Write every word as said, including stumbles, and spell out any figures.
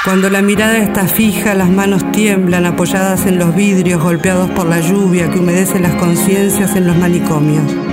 Cuando la mirada está fija, las manos tiemblan apoyadas en los vidrios golpeados por la lluvia que humedece las conciencias en los manicomios.